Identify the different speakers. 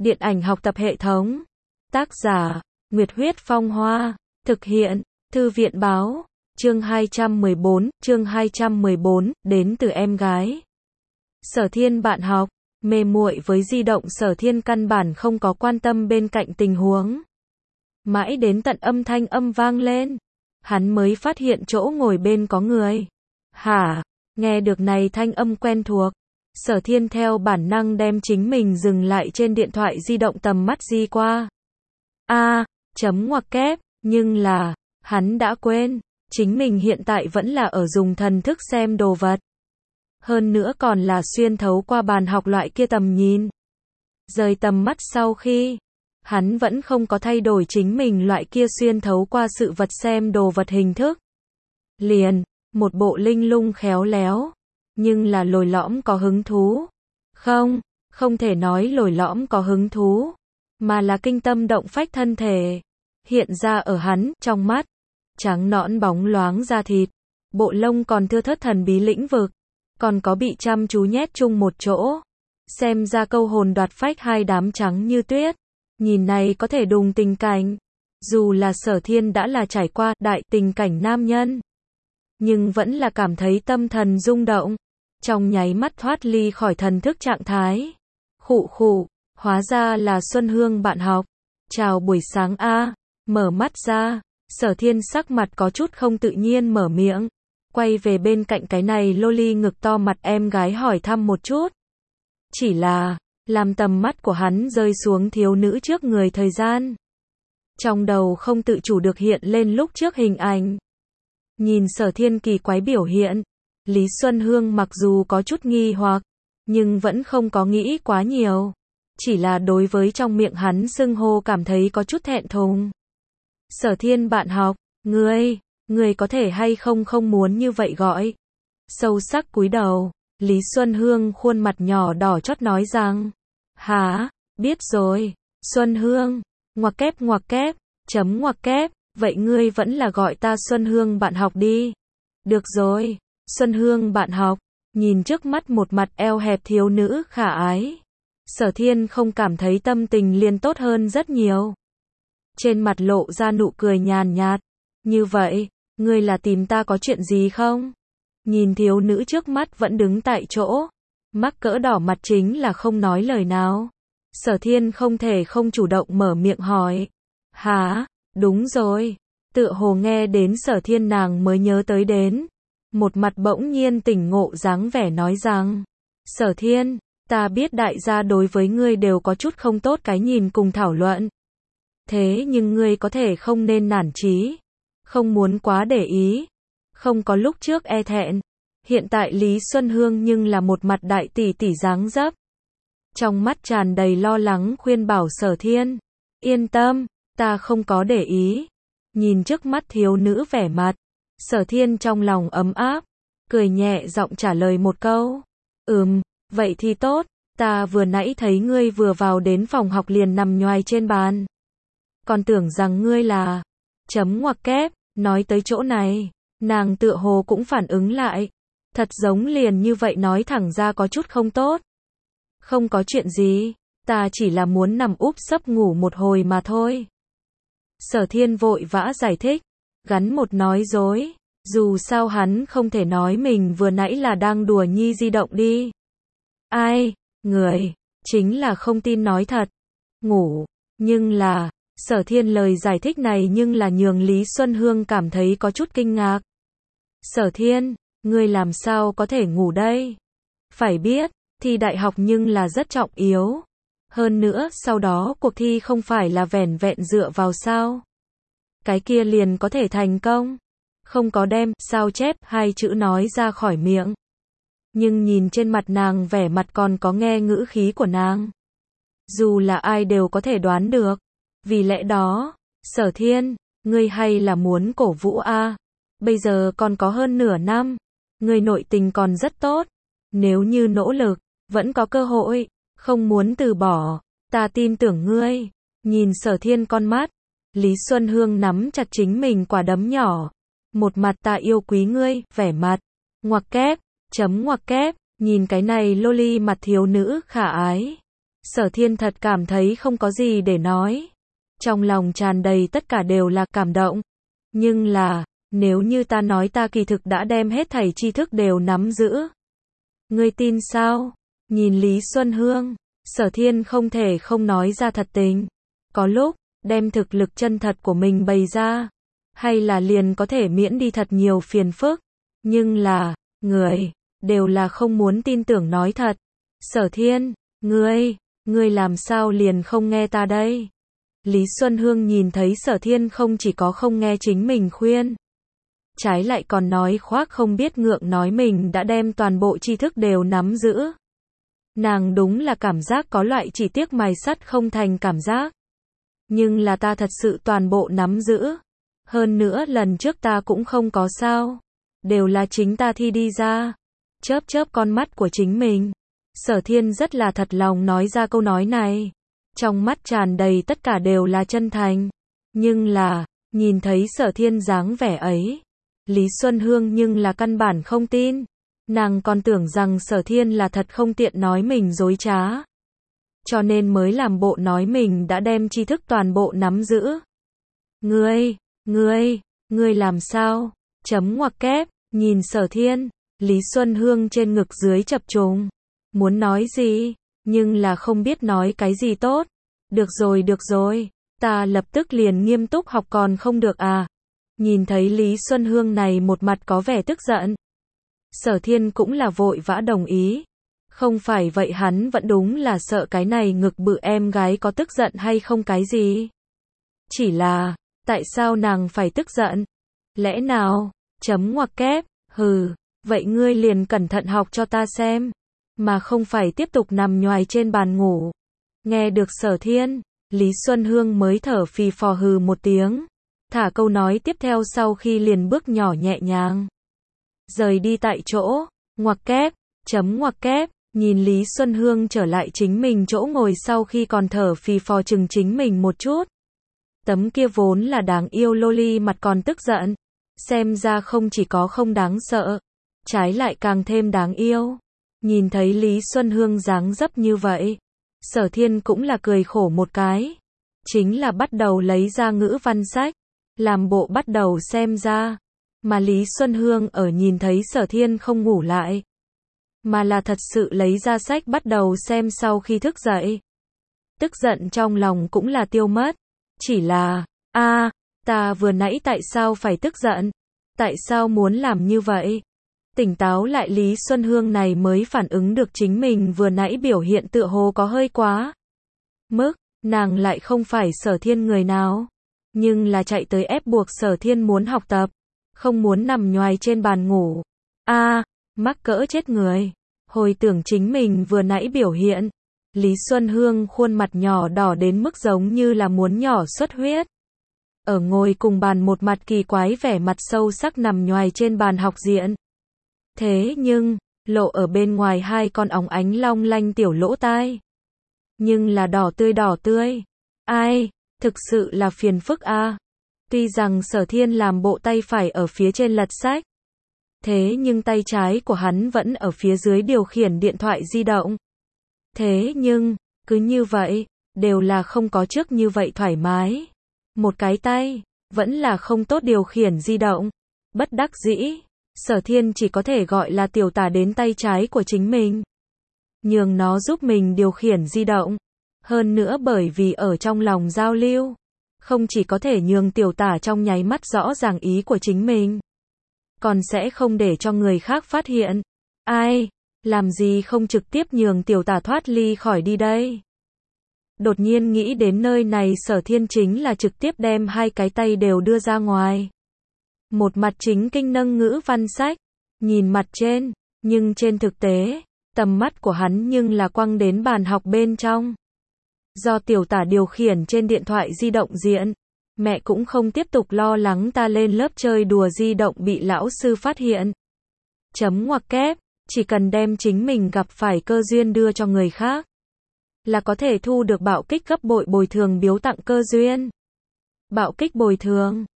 Speaker 1: Điện ảnh học tập hệ thống. Tác giả, Nguyệt Huyết Phong Hoa. Thực hiện, Thư viện báo. Chương 214, đến từ em gái. Sở Thiên bạn học, mê muội với di động. Sở Thiên căn bản không có quan tâm bên cạnh tình huống. Mãi đến tận âm thanh vang lên, hắn mới phát hiện chỗ ngồi bên có người. Hả? Nghe được này thanh âm quen thuộc, Sở Thiên theo bản năng đem chính mình dừng lại trên điện thoại di động, tầm mắt di qua. Chấm ngoặc kép, nhưng là, hắn đã quên, chính mình hiện tại vẫn là ở dùng thần thức xem đồ vật. Hơn nữa còn là xuyên thấu qua bàn học loại kia tầm nhìn. Rời tầm mắt sau khi, hắn vẫn không có thay đổi chính mình loại kia xuyên thấu qua sự vật xem đồ vật hình thức. Liền, một bộ linh lung khéo léo, nhưng là lồi lõm có hứng thú. Không thể nói lồi lõm có hứng thú, mà là kinh tâm động phách thân thể. Hiện ra ở hắn, trong mắt, trắng nõn bóng loáng da thịt, bộ lông còn thưa thớt thần bí lĩnh vực, còn có bị chăm chú nhét chung một chỗ. Xem ra câu hồn đoạt phách hai đám trắng như tuyết. Nhìn này có thể đùng tình cảnh. Dù là Sở Thiên đã là trải qua đại tình cảnh nam nhân, nhưng vẫn là cảm thấy tâm thần rung động. Trong nháy mắt thoát ly khỏi thần thức trạng thái. Khụ, hóa ra là Xuân Hương bạn học. Chào buổi sáng a. Mở mắt ra, Sở Thiên sắc mặt có chút không tự nhiên mở miệng. Quay về bên cạnh cái này loli ngực to mặt em gái hỏi thăm một chút. Chỉ là, làm tầm mắt của hắn rơi xuống thiếu nữ trước người thời gian. Trong đầu không tự chủ được hiện lên lúc trước hình ảnh. Nhìn Sở Thiên kỳ quái biểu hiện, Lý Xuân Hương mặc dù có chút nghi hoặc, nhưng vẫn không có nghĩ quá nhiều. Chỉ là đối với trong miệng hắn xưng hô cảm thấy có chút thẹn thùng. Sở Thiên bạn học, ngươi có thể hay không muốn như vậy gọi. Sâu sắc cúi đầu, Lý Xuân Hương khuôn mặt nhỏ đỏ chót nói rằng, hả, biết rồi, Xuân Hương, ngoặc kép, chấm ngoặc kép, vậy ngươi vẫn là gọi ta Xuân Hương bạn học đi. Được rồi, Xuân Hương bạn học, nhìn trước mắt một mặt eo hẹp thiếu nữ khả ái. Sở Thiên không cảm thấy tâm tình liền tốt hơn rất nhiều. Trên mặt lộ ra nụ cười nhàn nhạt. Như vậy, ngươi là tìm ta có chuyện gì không? Nhìn thiếu nữ trước mắt vẫn đứng tại chỗ, mắc cỡ đỏ mặt chính là không nói lời nào. Sở Thiên không thể không chủ động mở miệng hỏi. Hả? Đúng rồi. Tựa hồ nghe đến Sở Thiên nàng mới nhớ tới đến. Một mặt bỗng nhiên tỉnh ngộ dáng vẻ nói rằng, Sở Thiên, ta biết đại gia đối với ngươi đều có chút không tốt cái nhìn cùng thảo luận. Thế nhưng ngươi có thể không nên nản chí, không muốn quá để ý, không có lúc trước e thẹn. Hiện tại Lý Xuân Hương nhưng là một mặt đại tỷ tỷ dáng dấp. Trong mắt tràn đầy lo lắng khuyên bảo Sở Thiên, yên tâm, ta không có để ý. Nhìn trước mắt thiếu nữ vẻ mặt, Sở Thiên trong lòng ấm áp, cười nhẹ giọng trả lời một câu. Vậy thì tốt, ta vừa nãy thấy ngươi vừa vào đến phòng học liền nằm nhoài trên bàn. Còn tưởng rằng ngươi là... Chấm ngoặc kép, nói tới chỗ này, nàng tựa hồ cũng phản ứng lại. Thật giống liền như vậy nói thẳng ra có chút không tốt. Không có chuyện gì, ta chỉ là muốn nằm úp sấp ngủ một hồi mà thôi. Sở Thiên vội vã giải thích, gắn một nói dối. Dù sao hắn không thể nói mình vừa nãy là đang đùa nhi di động đi. Ai, người, chính là không tin nói thật. Ngủ, nhưng là, Sở Thiên lời giải thích này nhưng là nhường Lý Xuân Hương cảm thấy có chút kinh ngạc. Sở Thiên, ngươi làm sao có thể ngủ đây? Phải biết, thi đại học nhưng là rất trọng yếu. Hơn nữa, sau đó cuộc thi không phải là vẻn vẹn dựa vào sao? Cái kia liền có thể thành công. Không có đem sao chép hai chữ nói ra khỏi miệng. Nhưng nhìn trên mặt nàng vẻ mặt còn có nghe ngữ khí của nàng. Dù là ai đều có thể đoán được. Vì lẽ đó, Sở Thiên, ngươi hay là muốn cổ vũ a? Bây giờ còn có hơn nửa năm, ngươi nội tình còn rất tốt. Nếu như nỗ lực, vẫn có cơ hội, không muốn từ bỏ, ta tin tưởng ngươi. Nhìn Sở Thiên con mắt, Lý Xuân Hương nắm chặt chính mình quả đấm nhỏ. Một mặt ta yêu quý ngươi, vẻ mặt, ngoặc kép, chấm ngoặc kép, nhìn cái này loli mặt thiếu nữ khả ái. Sở Thiên thật cảm thấy không có gì để nói. Trong lòng tràn đầy tất cả đều là cảm động. Nhưng là, nếu như ta nói ta kỳ thực đã đem hết thảy tri thức đều nắm giữ. Ngươi tin sao? Nhìn Lý Xuân Hương, Sở Thiên không thể không nói ra thật tình. Có lúc, đem thực lực chân thật của mình bày ra, hay là liền có thể miễn đi thật nhiều phiền phức. Nhưng là, người, đều là không muốn tin tưởng nói thật. Sở Thiên, ngươi làm sao liền không nghe ta đây? Lý Xuân Hương nhìn thấy Sở Thiên không chỉ có không nghe chính mình khuyên, trái lại còn nói khoác không biết ngượng nói mình đã đem toàn bộ tri thức đều nắm giữ. Nàng đúng là cảm giác có loại chỉ tiếc mài sắt không thành cảm giác. Nhưng là ta thật sự toàn bộ nắm giữ. Hơn nữa lần trước ta cũng không có sao. Đều là chính ta thi đi ra. Chớp chớp con mắt của chính mình. Sở Thiên rất là thật lòng nói ra câu nói này. Trong mắt tràn đầy tất cả đều là chân thành. Nhưng là, nhìn thấy Sở Thiên dáng vẻ ấy, Lý Xuân Hương nhưng là căn bản không tin. Nàng còn tưởng rằng Sở Thiên là thật không tiện nói mình dối trá. Cho nên mới làm bộ nói mình đã đem tri thức toàn bộ nắm giữ. Ngươi làm sao? Chấm ngoặc kép, nhìn Sở Thiên, Lý Xuân Hương trên ngực dưới chập trùng. Muốn nói gì, nhưng là không biết nói cái gì tốt. Được rồi, ta lập tức liền nghiêm túc học còn không được à? Nhìn thấy Lý Xuân Hương này một mặt có vẻ tức giận. Sở Thiên cũng là vội vã đồng ý. Không phải vậy hắn vẫn đúng là sợ cái này ngực bự em gái có tức giận hay không cái gì. Chỉ là, tại sao nàng phải tức giận? Lẽ nào, chấm ngoặc kép, vậy ngươi liền cẩn thận học cho ta xem. Mà không phải tiếp tục nằm nhoài trên bàn ngủ. Nghe được Sở Thiên, Lý Xuân Hương mới thở phì phò hừ một tiếng. Thả câu nói tiếp theo sau khi liền bước nhỏ nhẹ nhàng. Rời đi tại chỗ, ngoặc kép, chấm ngoặc kép, nhìn Lý Xuân Hương trở lại chính mình chỗ ngồi sau khi còn thở phì phò chừng chính mình một chút. Tấm kia vốn là đáng yêu loli mặt còn tức giận. Xem ra không chỉ có không đáng sợ, trái lại càng thêm đáng yêu. Nhìn thấy Lý Xuân Hương dáng dấp như vậy, Sở Thiên cũng là cười khổ một cái. Chính là bắt đầu lấy ra ngữ văn sách, làm bộ bắt đầu xem ra. Mà Lý Xuân Hương ở nhìn thấy Sở Thiên không ngủ lại, mà là thật sự lấy ra sách bắt đầu xem sau khi thức dậy. Tức giận trong lòng cũng là tiêu mất. Chỉ là, ta vừa nãy tại sao phải tức giận? Tại sao muốn làm như vậy? Tỉnh táo lại Lý Xuân Hương này mới phản ứng được chính mình vừa nãy biểu hiện tựa hồ có hơi quá mức, nàng lại không phải Sở Thiên người nào, nhưng là chạy tới ép buộc Sở Thiên muốn học tập, không muốn nằm nhoài trên bàn ngủ. Mắc cỡ chết người. Hồi tưởng chính mình vừa nãy biểu hiện, Lý Xuân Hương khuôn mặt nhỏ đỏ đến mức giống như là muốn nhỏ xuất huyết. Ở ngồi cùng bàn một mặt kỳ quái vẻ mặt sâu sắc nằm nhoài trên bàn học diện. Thế nhưng, lộ ở bên ngoài hai con óng ánh long lanh tiểu lỗ tai. Nhưng là đỏ tươi. Ai, thực sự là phiền phức a. Tuy rằng Sở Thiên làm bộ tay phải ở phía trên lật sách, thế nhưng tay trái của hắn vẫn ở phía dưới điều khiển điện thoại di động. Thế nhưng, cứ như vậy, đều là không có trước như vậy thoải mái. Một cái tay, vẫn là không tốt điều khiển di động. Bất đắc dĩ, Sở Thiên chỉ có thể gọi là tiểu tả đến tay trái của chính mình, nhường nó giúp mình điều khiển di động. Hơn nữa bởi vì ở trong lòng giao lưu, không chỉ có thể nhường tiểu tả trong nháy mắt rõ ràng ý của chính mình, còn sẽ không để cho người khác phát hiện. Ai, làm gì không trực tiếp nhường tiểu tả thoát ly khỏi đi đây? Đột nhiên nghĩ đến nơi này Sở Thiên chính là trực tiếp đem hai cái tay đều đưa ra ngoài. Một mặt chính kinh nâng ngữ văn sách, nhìn mặt trên, nhưng trên thực tế, tầm mắt của hắn nhưng là quăng đến bàn học bên trong. Do tiểu tả điều khiển trên điện thoại di động diện, mẹ cũng không tiếp tục lo lắng ta lên lớp chơi đùa di động bị lão sư phát hiện. Chấm ngoặc kép, chỉ cần đem chính mình gặp phải cơ duyên đưa cho người khác, là có thể thu được bạo kích gấp bội bồi thường biếu tặng cơ duyên. Bạo kích bồi thường,